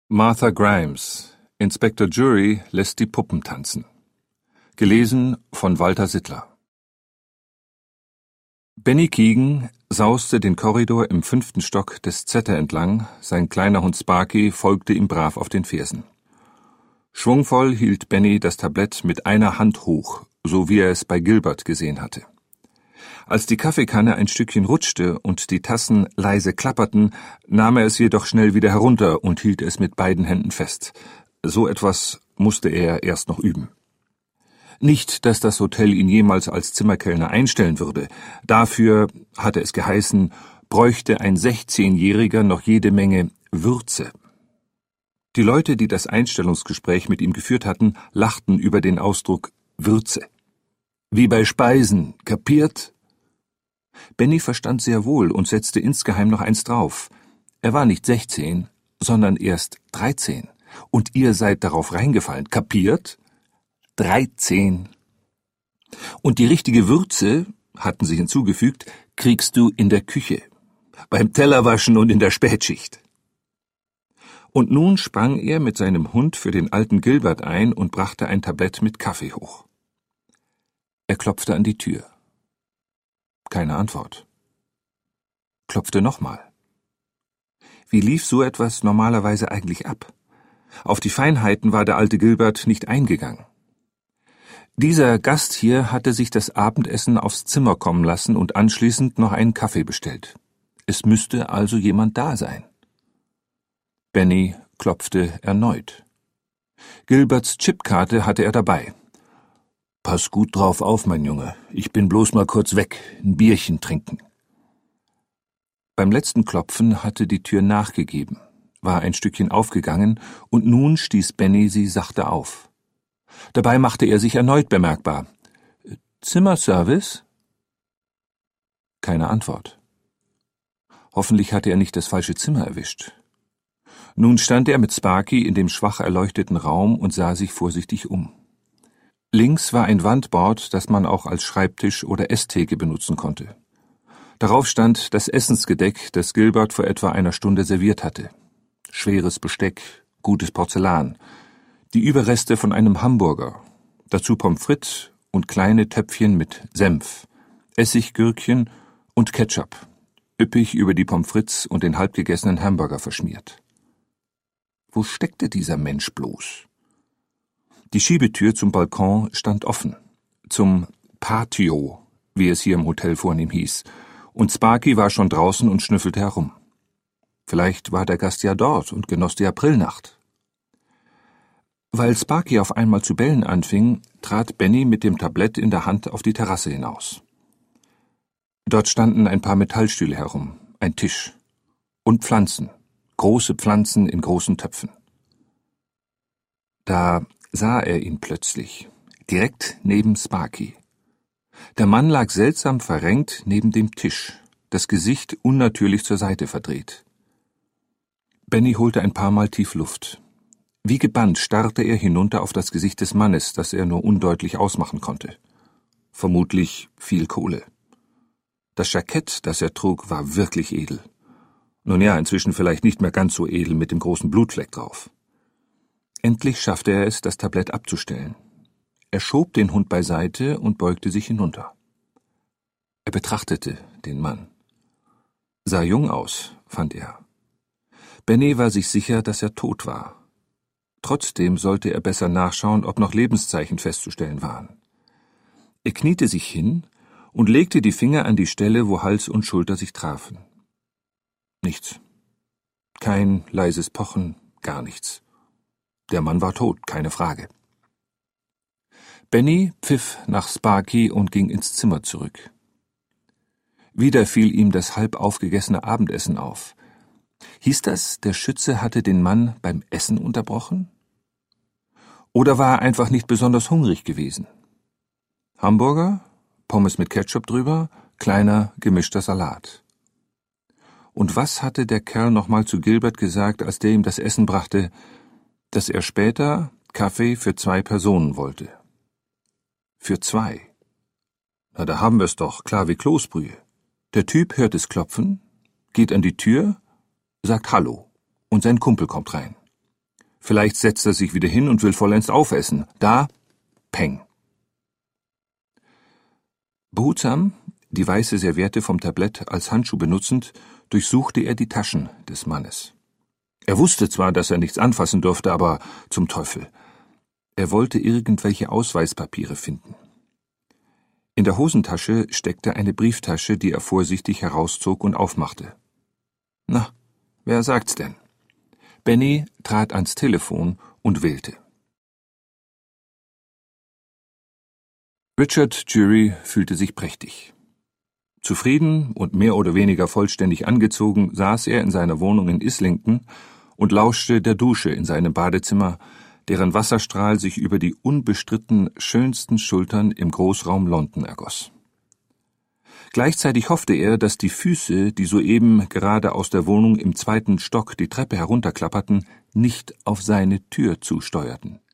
Martha Grimes, Inspektor Jury lässt die Puppen tanzen. Gelesen von Walter Sittler. Benny Keegan sauste den Korridor im 5. Stock des Zetter entlang, sein kleiner Hund Sparky folgte ihm brav auf den Fersen. Schwungvoll hielt Benny das Tablett mit einer Hand hoch, so wie er es bei Gilbert gesehen hatte. Als die Kaffeekanne ein Stückchen rutschte und die Tassen leise klapperten, nahm er es jedoch schnell wieder herunter und hielt es mit beiden Händen fest. So etwas musste er erst noch üben. Nicht, dass das Hotel ihn jemals als Zimmerkellner einstellen würde. Dafür, hatte es geheißen, bräuchte ein 16-Jähriger noch jede Menge Würze. Die Leute, die das Einstellungsgespräch mit ihm geführt hatten, lachten über den Ausdruck Würze. Wie bei Speisen, kapiert? Benny verstand sehr wohl und setzte insgeheim noch eins drauf. Er war nicht 16, sondern erst 13. Und ihr seid darauf reingefallen, kapiert? 13. Und die richtige Würze, hatten sie hinzugefügt, kriegst du in der Küche, beim Tellerwaschen und in der Spätschicht. Und nun sprang er mit seinem Hund für den alten Gilbert ein und brachte ein Tablett mit Kaffee hoch. Er klopfte an die Tür. Keine Antwort. Klopfte nochmal. Wie lief so etwas normalerweise eigentlich ab? Auf die Feinheiten war der alte Gilbert nicht eingegangen. Dieser Gast hier hatte sich das Abendessen aufs Zimmer kommen lassen und anschließend noch einen Kaffee bestellt. Es müsste also jemand da sein. Benny klopfte erneut. Gilberts Chipkarte hatte er dabei. »Pass gut drauf auf, mein Junge. Ich bin bloß mal kurz weg, ein Bierchen trinken.« Beim letzten Klopfen hatte die Tür nachgegeben, war ein Stückchen aufgegangen, und nun stieß Benny sie sachte auf. Dabei machte er sich erneut bemerkbar. »Zimmerservice?« Keine Antwort. Hoffentlich hatte er nicht das falsche Zimmer erwischt. Nun stand er mit Sparky in dem schwach erleuchteten Raum und sah sich vorsichtig um. Links war ein Wandbord, das man auch als Schreibtisch oder Esstheke benutzen konnte. Darauf stand das Essensgedeck, das Gilbert vor etwa einer Stunde serviert hatte. Schweres Besteck, gutes Porzellan, die Überreste von einem Hamburger, dazu Pommes frites und kleine Töpfchen mit Senf, Essiggürkchen und Ketchup, üppig über die Pommes frites und den halbgegessenen Hamburger verschmiert. Wo steckte dieser Mensch bloß? Die Schiebetür zum Balkon stand offen, zum Patio, wie es hier im Hotel vornehm hieß, und Sparky war schon draußen und schnüffelte herum. Vielleicht war der Gast ja dort und genoss die Aprilnacht. Weil Sparky auf einmal zu bellen anfing, trat Benny mit dem Tablett in der Hand auf die Terrasse hinaus. Dort standen ein paar Metallstühle herum, ein Tisch und Pflanzen, große Pflanzen in großen Töpfen. Da sah er ihn plötzlich, direkt neben Sparky. Der Mann lag seltsam verrenkt neben dem Tisch, das Gesicht unnatürlich zur Seite verdreht. Benny holte ein paar Mal tief Luft. Wie gebannt starrte er hinunter auf das Gesicht des Mannes, das er nur undeutlich ausmachen konnte. Vermutlich viel Kohle. Das Jackett, das er trug, war wirklich edel. Nun ja, inzwischen vielleicht nicht mehr ganz so edel mit dem großen Blutfleck drauf. Endlich schaffte er es, das Tablett abzustellen. Er schob den Hund beiseite und beugte sich hinunter. Er betrachtete den Mann. Sah jung aus, fand er. Benny war sich sicher, dass er tot war. Trotzdem sollte er besser nachschauen, ob noch Lebenszeichen festzustellen waren. Er kniete sich hin und legte die Finger an die Stelle, wo Hals und Schulter sich trafen. Nichts. Kein leises Pochen, gar nichts. Der Mann war tot, keine Frage. Benny pfiff nach Sparky und ging ins Zimmer zurück. Wieder fiel ihm das halb aufgegessene Abendessen auf. Hieß das, der Schütze hatte den Mann beim Essen unterbrochen? Oder war er einfach nicht besonders hungrig gewesen? Hamburger, Pommes mit Ketchup drüber, kleiner gemischter Salat. Und was hatte der Kerl nochmal zu Gilbert gesagt, als der ihm das Essen brachte, dass er später Kaffee für 2 Personen wollte? Für 2. Na, da haben wir's doch, klar wie Kloßbrühe. Der Typ hört es klopfen, geht an die Tür, sagt Hallo und sein Kumpel kommt rein. Vielleicht setzt er sich wieder hin und will vollends aufessen. Da, Peng. Behutsam, die weiße Serviette vom Tablett als Handschuh benutzend, durchsuchte er die Taschen des Mannes. Er wusste zwar, dass er nichts anfassen durfte, aber zum Teufel. Er wollte irgendwelche Ausweispapiere finden. In der Hosentasche steckte eine Brieftasche, die er vorsichtig herauszog und aufmachte. Na, wer sagt's denn? Benny trat ans Telefon und wählte. Richard Jury fühlte sich prächtig. Zufrieden und mehr oder weniger vollständig angezogen saß er in seiner Wohnung in Islington und lauschte der Dusche in seinem Badezimmer, deren Wasserstrahl sich über die unbestritten schönsten Schultern im Großraum London ergoss. Gleichzeitig hoffte er, dass die Füße, die soeben gerade aus der Wohnung im 2. Stock die Treppe herunterklapperten, nicht auf seine Tür zusteuerten.